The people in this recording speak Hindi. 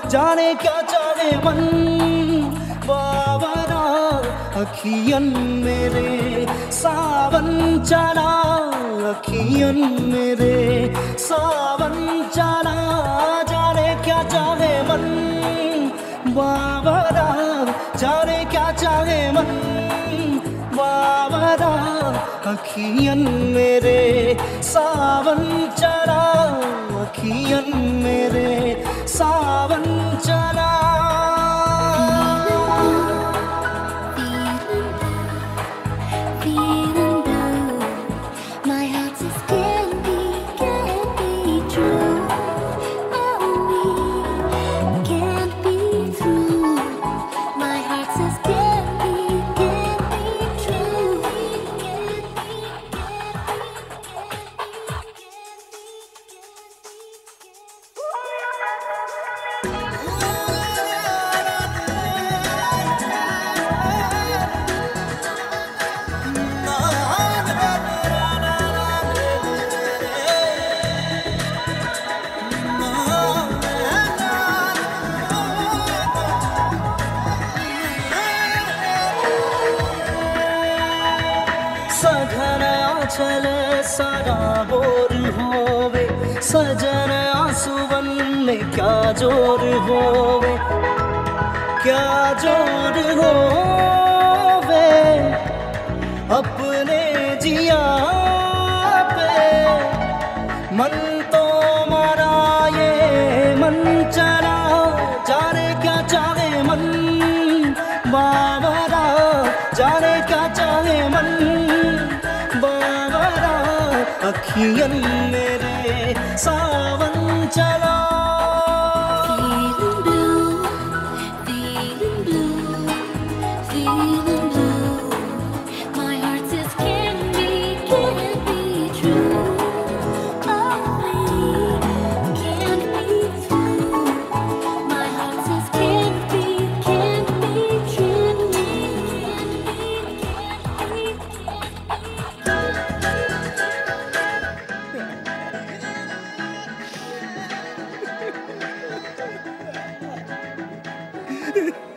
जाने क्या चाहे मन बावरा अखियन मेरे सावन चला अखियन मेरे सावन चला जाने क्या चाहे मन बावरा जाने क्या चाहे मन बावरा अखियन मेरे सावन चला अखियन मेरे सावन चला चले सारा बोर होवे सजन आंसुवन में क्या जोर होवे क्या जोर होवे अपने जिया पे मन तो मारा ये मन चला जाने क्या चाहे मन बावरा जाने क्या चाहे मन अखियन मेरे सावन चला Ha ha ha.